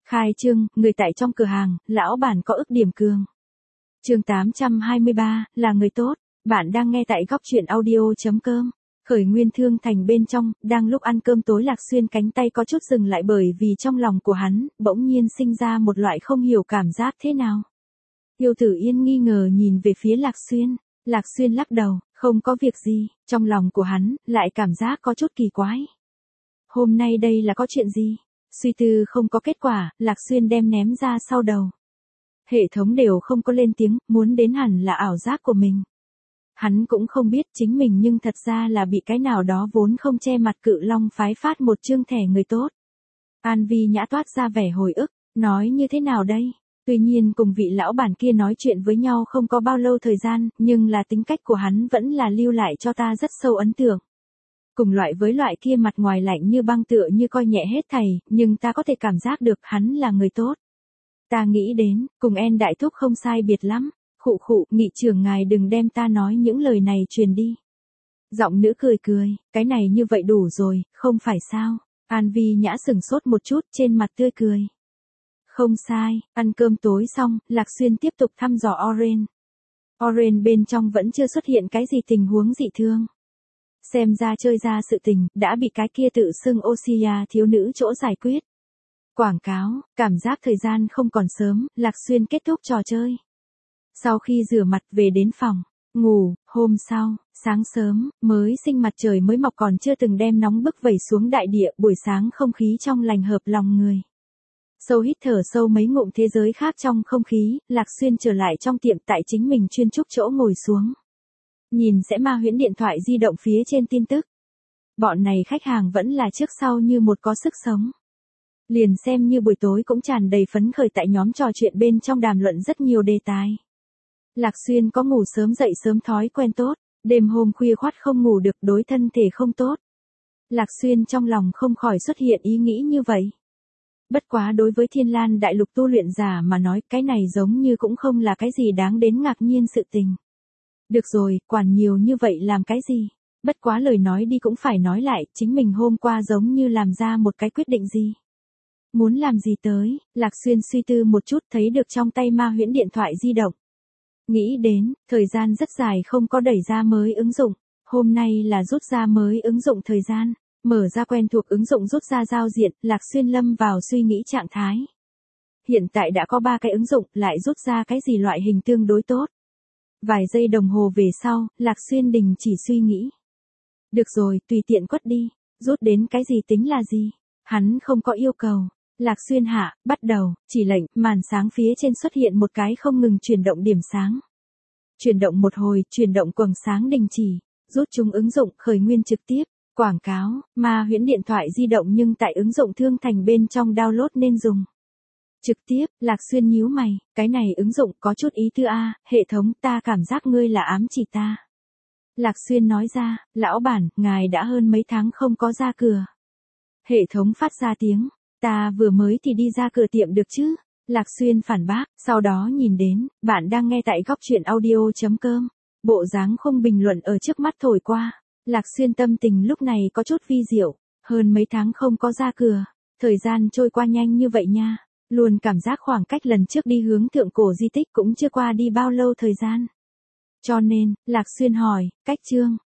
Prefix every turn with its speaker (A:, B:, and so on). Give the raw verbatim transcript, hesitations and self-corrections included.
A: Khai trương, người tại trong cửa hàng, lão bản có ức điểm cường. Chương tám trăm hai mươi ba, là người tốt. Bạn đang nghe tại góc truyện audio chấm com. Khởi Nguyên Thương Thành bên trong, đang lúc ăn cơm tối Lạc Xuyên cánh tay có chút dừng lại bởi vì trong lòng của hắn, bỗng nhiên sinh ra một loại không hiểu cảm giác thế nào. Tiêu Tử Yên nghi ngờ nhìn về phía Lạc Xuyên. Lạc Xuyên lắc đầu, không có việc gì, trong lòng của hắn, lại cảm giác có chút kỳ quái. Hôm nay đây là có chuyện gì? Suy tư không có kết quả, Lạc Xuyên đem ném ra sau đầu. Hệ thống đều không có lên tiếng, muốn đến hẳn là ảo giác của mình. Hắn cũng không biết chính mình nhưng thật ra là bị cái nào đó vốn không che mặt Cự Long phái phát một chương thẻ người tốt. An Vi Nhã toát ra vẻ hồi ức, nói như thế nào đây? Tuy nhiên cùng vị lão bản kia nói chuyện với nhau không có bao lâu thời gian, nhưng là tính cách của hắn vẫn là lưu lại cho ta rất sâu ấn tượng. Cùng loại với loại kia mặt ngoài lạnh như băng tựa như coi nhẹ hết thảy, nhưng ta có thể cảm giác được hắn là người tốt. Ta nghĩ đến, cùng En đại thúc không sai biệt lắm. Khụ khụ, nghị trưởng ngài đừng đem ta nói những lời này truyền đi. Giọng nữ cười cười, cái này như vậy đủ rồi, không phải sao? An Vi Nhã sừng sốt một chút, trên mặt tươi cười. Không sai, ăn cơm tối xong, Lạc Xuyên tiếp tục thăm dò Oren. Oren bên trong vẫn chưa xuất hiện cái gì tình huống dị thương. Xem ra chơi ra sự tình, đã bị cái kia tự xưng Osia thiếu nữ chỗ giải quyết. Quảng cáo, cảm giác thời gian không còn sớm, Lạc Xuyên kết thúc trò chơi. Sau khi rửa mặt về đến phòng, ngủ, hôm sau, sáng sớm, mới sinh mặt trời mới mọc còn chưa từng đem nóng bức vẩy xuống đại địa, buổi sáng không khí trong lành hợp lòng người. Sâu hít thở sâu mấy ngụm thế giới khác trong không khí, Lạc Xuyên trở lại trong tiệm tại chính mình chuyên trúc chỗ ngồi xuống. Nhìn sẽ Ma Huyễn điện thoại di động phía trên tin tức. Bọn này khách hàng vẫn là trước sau như một có sức sống. Liền xem như buổi tối cũng tràn đầy phấn khởi tại nhóm trò chuyện bên trong đàm luận rất nhiều đề tài. Lạc Xuyên có ngủ sớm dậy sớm thói quen tốt, đêm hôm khuya khoắt không ngủ được đối thân thể không tốt. Lạc Xuyên trong lòng không khỏi xuất hiện ý nghĩ như vậy. Bất quá đối với Thiên Lan đại lục tu luyện giả mà nói cái này giống như cũng không là cái gì đáng đến ngạc nhiên sự tình. Được rồi, quản nhiều như vậy làm cái gì? Bất quá lời nói đi cũng phải nói lại, chính mình hôm qua giống như làm ra một cái quyết định gì. Muốn làm gì tới, Lạc Xuyên suy tư một chút thấy được trong tay Ma Huyễn điện thoại di động. Nghĩ đến, thời gian rất dài không có đẩy ra mới ứng dụng, hôm nay là rút ra mới ứng dụng thời gian, mở ra quen thuộc ứng dụng rút ra giao diện, Lạc Xuyên lâm vào suy nghĩ trạng thái. Hiện tại đã có ba cái ứng dụng, lại rút ra cái gì loại hình tương đối tốt. Vài giây đồng hồ về sau, Lạc Xuyên đình chỉ suy nghĩ. Được rồi, tùy tiện quất đi, rút đến cái gì tính là gì, hắn không có yêu cầu. Lạc Xuyên hạ, bắt đầu, chỉ lệnh, màn sáng phía trên xuất hiện một cái không ngừng chuyển động điểm sáng. Chuyển động một hồi, chuyển động quầng sáng đình chỉ, rút chúng ứng dụng, khởi nguyên trực tiếp, quảng cáo, Ma Huyễn điện thoại di động nhưng tại ứng dụng Thương Thành bên trong download nên dùng. Trực tiếp, Lạc Xuyên nhíu mày, cái này ứng dụng có chút ý tư a, hệ thống ta cảm giác ngươi là ám chỉ ta. Lạc Xuyên nói ra, lão bản, ngài đã hơn mấy tháng không có ra cửa. Hệ thống phát ra tiếng. Ta vừa mới thì đi ra cửa tiệm được chứ? Lạc Xuyên phản bác, sau đó nhìn đến, bạn đang nghe tại góc truyện audio chấm com. Bộ dáng không bình luận ở trước mắt thổi qua. Lạc Xuyên tâm tình lúc này có chút vi diệu, hơn mấy tháng không có ra cửa. Thời gian trôi qua nhanh như vậy nha. Luôn cảm giác khoảng cách lần trước đi hướng thượng cổ di tích cũng chưa qua đi bao lâu thời gian. Cho nên, Lạc Xuyên hỏi, cách chương,